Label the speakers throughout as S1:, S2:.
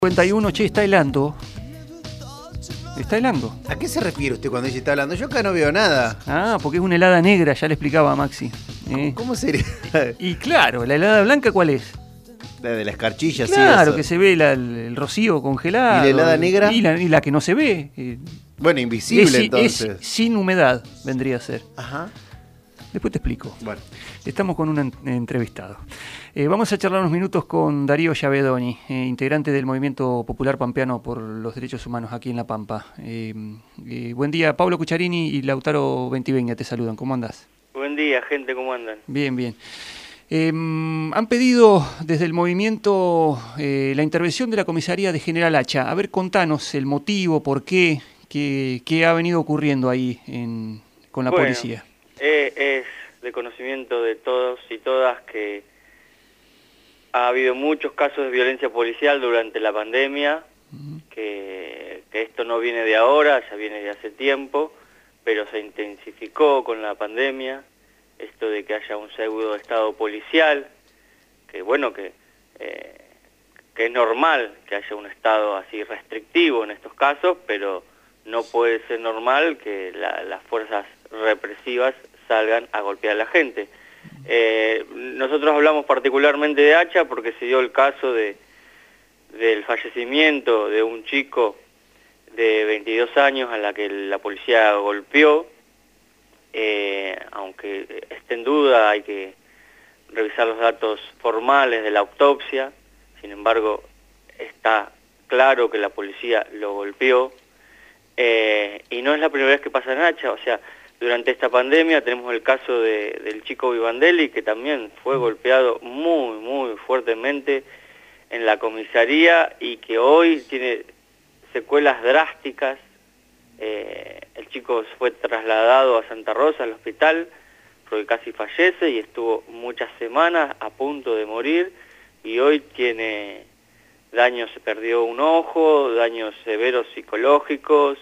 S1: 51, che, está helando. Está helando.
S2: ¿A qué se refiere usted cuando dice está hablando? Yo acá no veo nada.
S1: Ah, porque es una helada negra, ya le explicaba a Maxi.
S2: ¿Cómo sería?
S1: Y claro, ¿la helada blanca cuál es?
S2: La de la escarchilla, sí.
S1: Claro,
S2: Eso.
S1: que se ve el rocío congelado.
S2: ¿Y la helada negra?
S1: Y la que no se ve.
S2: Bueno, invisible
S1: Es
S2: entonces.
S1: sin humedad, vendría a ser.
S2: Ajá.
S1: Después te explico.
S2: Bueno.
S1: Estamos con un entrevistado. Vamos a charlar unos minutos con Darío Yavedoni, integrante del Movimiento Popular Pampeano por los Derechos Humanos aquí en La Pampa. Buen día, Pablo Cucharini y Lautaro Ventiveña te saludan. ¿Cómo andás?
S3: Buen día, gente, ¿cómo andan?
S1: Bien, bien. Han pedido desde el movimiento la intervención de la comisaría de General Hacha. A ver, contanos el motivo, por qué ha venido ocurriendo ahí con la policía.
S3: Es de conocimiento de todos y todas que ha habido muchos casos de violencia policial durante la pandemia, que esto no viene de ahora, ya viene de hace tiempo, pero se intensificó con la pandemia, esto de que haya un pseudo estado policial, que bueno, que es normal que haya un estado así restrictivo en estos casos, pero no puede ser normal que las fuerzas represivas salgan a golpear a la gente. Nosotros hablamos particularmente de Hacha porque se dio el caso del fallecimiento de un chico de 22 años a la que la policía golpeó, aunque esté en duda, hay que revisar los datos formales de la autopsia. Sin embargo, está claro que la policía lo golpeó, y no es la primera vez que pasa en Hacha. O sea, durante esta pandemia tenemos el caso del chico Vivandelli, que también fue golpeado muy, muy fuertemente en la comisaría y que hoy tiene secuelas drásticas. El chico fue trasladado a Santa Rosa, al hospital, porque casi fallece y estuvo muchas semanas a punto de morir, y hoy tiene daños, se perdió un ojo, daños severos psicológicos,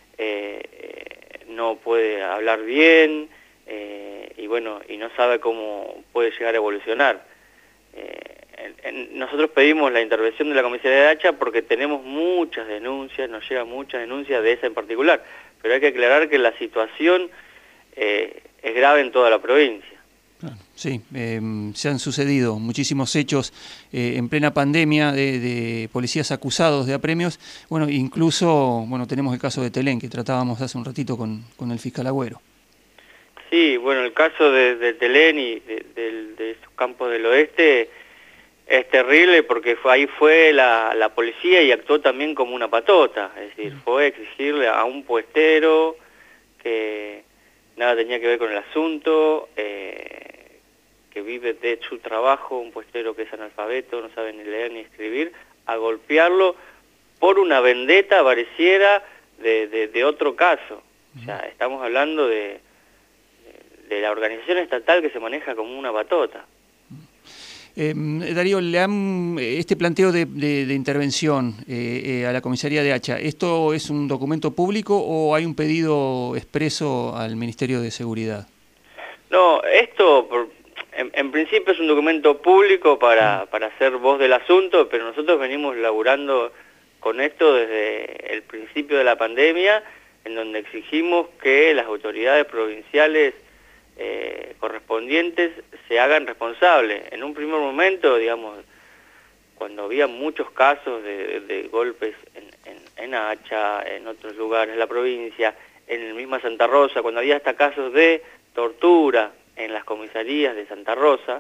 S3: no puede hablar bien, y bueno, y no sabe cómo puede llegar a evolucionar. Nosotros pedimos la intervención de la comisaría de Hacha porque tenemos muchas denuncias, nos llegan muchas denuncias de esa en particular, pero hay que aclarar que la situación es grave en toda la provincia.
S1: Sí, se han sucedido muchísimos hechos en plena pandemia de policías acusados de apremios. Bueno, incluso tenemos el caso de Telén, que tratábamos hace un ratito con el fiscal Agüero.
S3: Sí, bueno, el caso de Telén y de esos campos del oeste es terrible porque ahí fue la policía y actuó también como una patota. Es decir, fue exigirle a un puestero que nada tenía que ver con el asunto, que vive de su trabajo, un puestero que es analfabeto, no sabe ni leer ni escribir, a golpearlo por una vendetta pareciera de otro caso. O sea, estamos hablando de la organización estatal que se maneja como una patota.
S1: Darío, este planteo de intervención a la comisaría de Hacha, ¿esto es un documento público o hay un pedido expreso al Ministerio de Seguridad?
S3: No, esto en principio es un documento público para hacer voz del asunto, pero nosotros venimos laburando con esto desde el principio de la pandemia, en donde exigimos que las autoridades provinciales correspondientes se hagan responsables. En un primer momento, digamos, cuando había muchos casos de golpes en Hacha, en otros lugares de la provincia, en el misma Santa Rosa, cuando había hasta casos de tortura en las comisarías de Santa Rosa,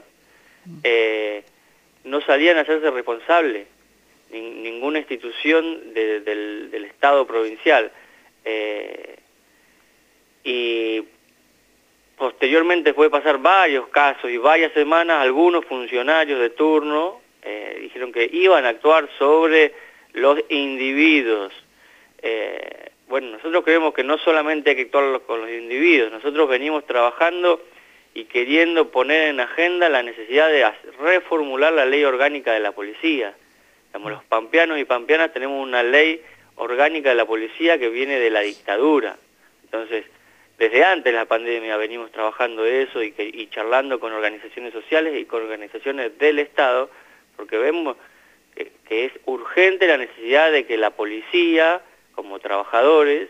S3: no salían a hacerse responsables ninguna institución del Estado provincial. Y posteriormente fue pasar varios casos y varias semanas, algunos funcionarios de turno dijeron que iban a actuar sobre los individuos. Bueno, nosotros creemos que no solamente hay que actuar con los individuos, nosotros venimos trabajando y queriendo poner en agenda la necesidad de reformular la ley orgánica de la policía. Digamos, los pampeanos y pampeanas tenemos una ley orgánica de la policía que viene de la dictadura. Entonces, desde antes de la pandemia venimos trabajando eso y charlando con organizaciones sociales y con organizaciones del Estado, porque vemos que es urgente la necesidad de que la policía, como trabajadores,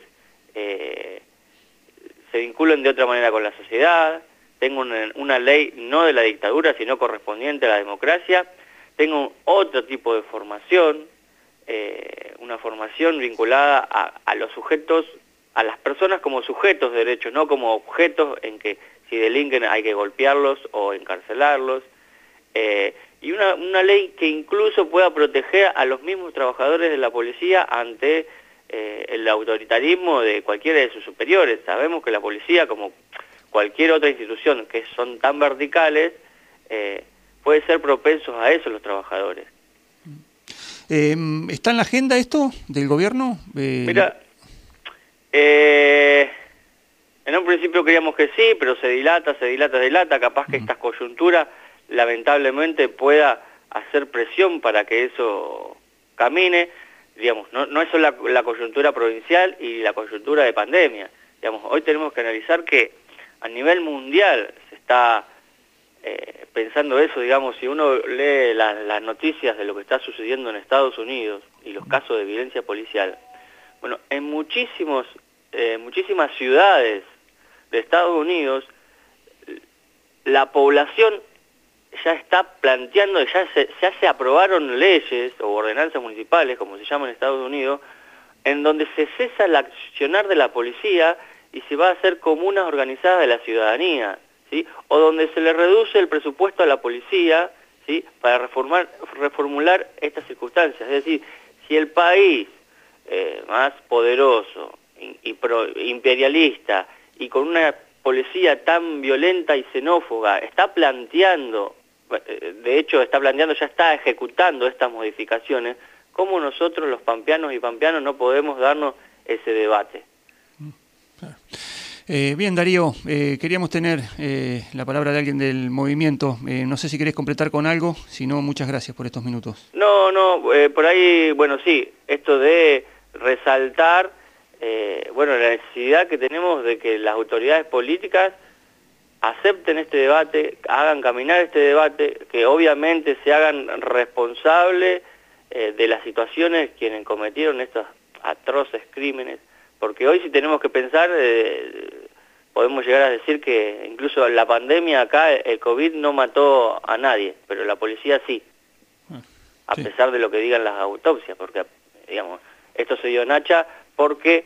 S3: se vinculen de otra manera con la sociedad, tengan una ley no de la dictadura, sino correspondiente a la democracia, tengan otro tipo de formación, una formación vinculada a los sujetos, a las personas como sujetos de derechos, no como objetos en que si delinquen hay que golpearlos o encarcelarlos, y una ley que incluso pueda proteger a los mismos trabajadores de la policía ante el autoritarismo de cualquiera de sus superiores. Sabemos que la policía, como cualquier otra institución que son tan verticales, puede ser propensos a eso los trabajadores.
S1: ¿Está en la agenda esto del gobierno?
S3: Mira, en un principio creíamos que sí, pero se dilata, capaz que esta coyuntura lamentablemente pueda hacer presión para que eso camine. Digamos, no es solo la coyuntura provincial y la coyuntura de pandemia. Digamos, hoy tenemos que analizar que a nivel mundial se está pensando eso. Digamos, si uno lee las noticias de lo que está sucediendo en Estados Unidos y los casos de violencia policial, bueno, en muchísimas ciudades de Estados Unidos la población ya está planteando, ya se aprobaron leyes o ordenanzas municipales, como se llama en Estados Unidos, en donde se cesa el accionar de la policía y se va a hacer comunas organizadas de la ciudadanía, ¿sí? O donde se le reduce el presupuesto a la policía, ¿sí? Para reformular estas circunstancias. Es decir, si el país más poderoso, imperialista y con una policía tan violenta y xenófoba está planteando, de hecho ya está ejecutando estas modificaciones, ¿cómo nosotros los pampeanos y pampeanos no podemos darnos ese debate?
S1: Bien, Darío, queríamos tener la palabra de alguien del movimiento. No sé si querés completar con algo, si no, muchas gracias por estos minutos.
S3: No, por ahí, bueno, sí, esto de resaltar, la necesidad que tenemos de que las autoridades políticas acepten este debate, hagan caminar este debate, que obviamente se hagan responsables de las situaciones quienes cometieron estos atroces crímenes, porque hoy si tenemos que pensar, podemos llegar a decir que incluso la pandemia acá, el COVID no mató a nadie, pero la policía sí, a pesar de lo que digan las autopsias, porque, digamos, esto se dio en Hacha porque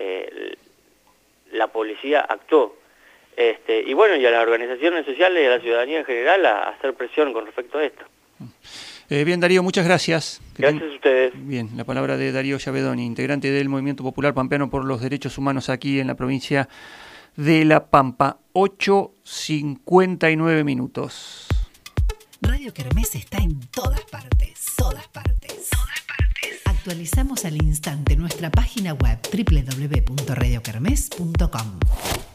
S3: la policía actuó. Y bueno, y a las organizaciones sociales y a la ciudadanía en general a hacer presión con respecto a esto.
S1: Bien, Darío, muchas gracias.
S3: Gracias a ustedes.
S1: Bien, la palabra de Darío Yavedoni, integrante del Movimiento Popular Pampeano por los Derechos Humanos aquí en la provincia de La Pampa. 8:59 minutos.
S4: Radio Kermés está en todas partes. Actualizamos al instante nuestra página web www.radiokermes.com.